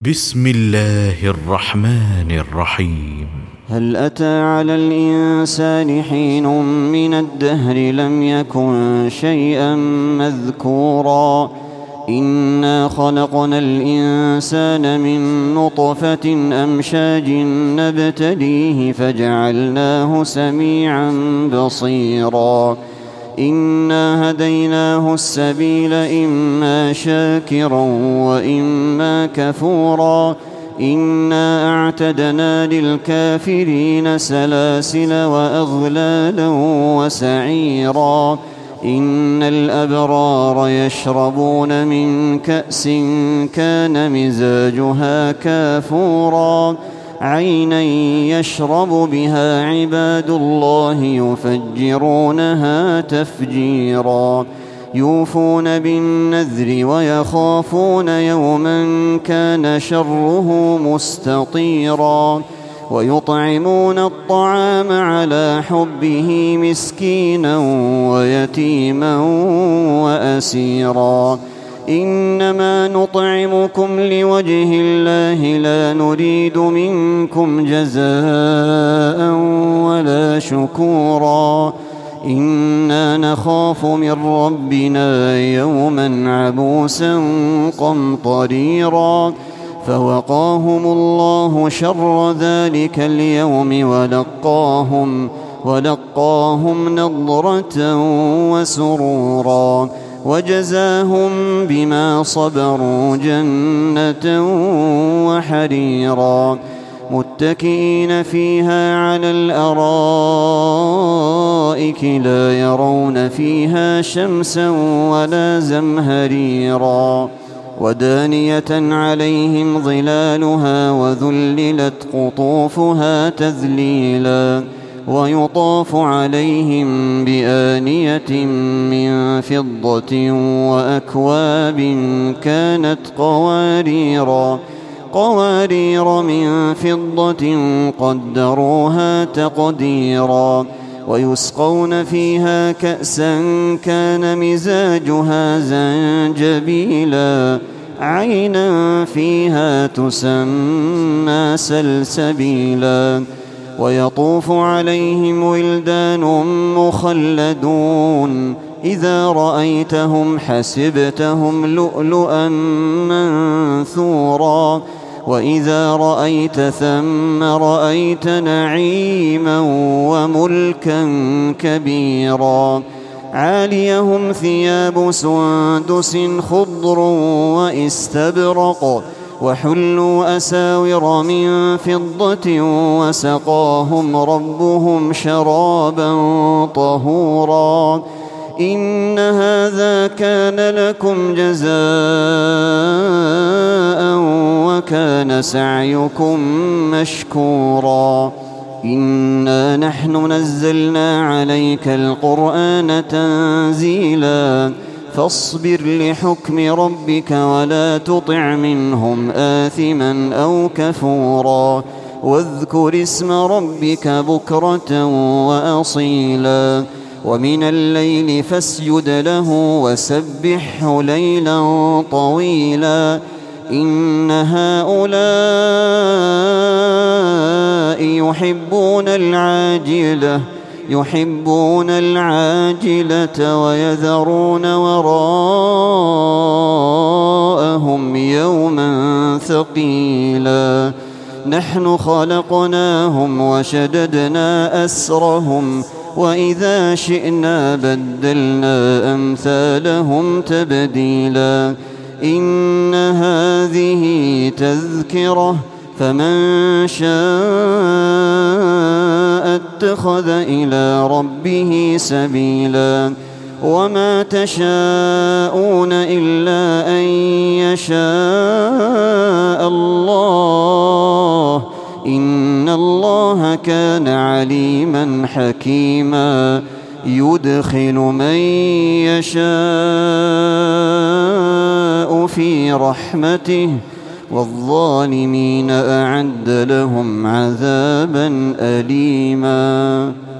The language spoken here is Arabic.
بسم الله الرحمن الرحيم. هل أتى على الإنسان حين من الدهر لم يكن شيئا مذكورا إنا خلقنا الإنسان من نطفة أمشاج نبتليه فجعلناه سميعا بصيرا إنا هديناه السبيل إما شاكرا وإما كفورا إنا أعتدنا للكافرين سلاسل وأغلالا وسعيرا إن الأبرار يشربون من كأس كان مزاجها كافورا عينا يشرب بها عباد الله يفجرونها تفجيرا يوفون بالنذر ويخافون يوما كان شره مستطيرا ويطعمون الطعام على حبه مسكينا ويتيما وأسيرا إنما نطعمكم لوجه الله لا نريد منكم جزاء ولا شكورا إنا نخاف من ربنا يوما عبوسا قمطريرا فوقاهم الله شر ذلك اليوم ولقاهم نضرة وسرورا وجزاهم بما صبروا جنة وحريرا متكئين فيها على الأرائك لا يرون فيها شمسا ولا زمهريرا ودانية عليهم ظلالها وذللت قطوفها تذليلا ويطاف عليهم بآنية من فضة وأكواب كانت قوارير من فضة قدروها تقديرا ويسقون فيها كأسا كان مزاجها زنجبيلا عينا فيها تسمى سلسبيلا ويطوف عليهم ولدان مخلدون إذا رأيتهم حسبتهم لؤلؤا منثورا وإذا رأيت ثم رأيت نعيما وملكا كبيرا عاليهم ثياب سندس خضر واستبرق وحلوا أساور من فضة وسقاهم ربهم شرابا طهورا إن هذا كان لكم جزاء وكان سعيكم مشكورا إنا نحن نزلنا عليك القرآن تنزيلا فاصبر لحكم ربك ولا تطع منهم آثما أو كفورا واذكر اسم ربك بكرة وأصيلا ومن الليل فاسجد له وسبحه ليلا طويلا إن هؤلاء يحبون العاجلة ويذرون وراءهم يوما ثقيلا نحن خلقناهم وشددنا أسرهم وإذا شئنا بدلنا أمثالهم تبديلا إن هذه تذكرة فمن شاء اتخذ إلى ربه سبيلا وما تشاءون إلا أن يشاء الله إن الله كان عليما حكيما يدخل من يشاء في رحمته والظالمين أعد لهم عذابا أليما.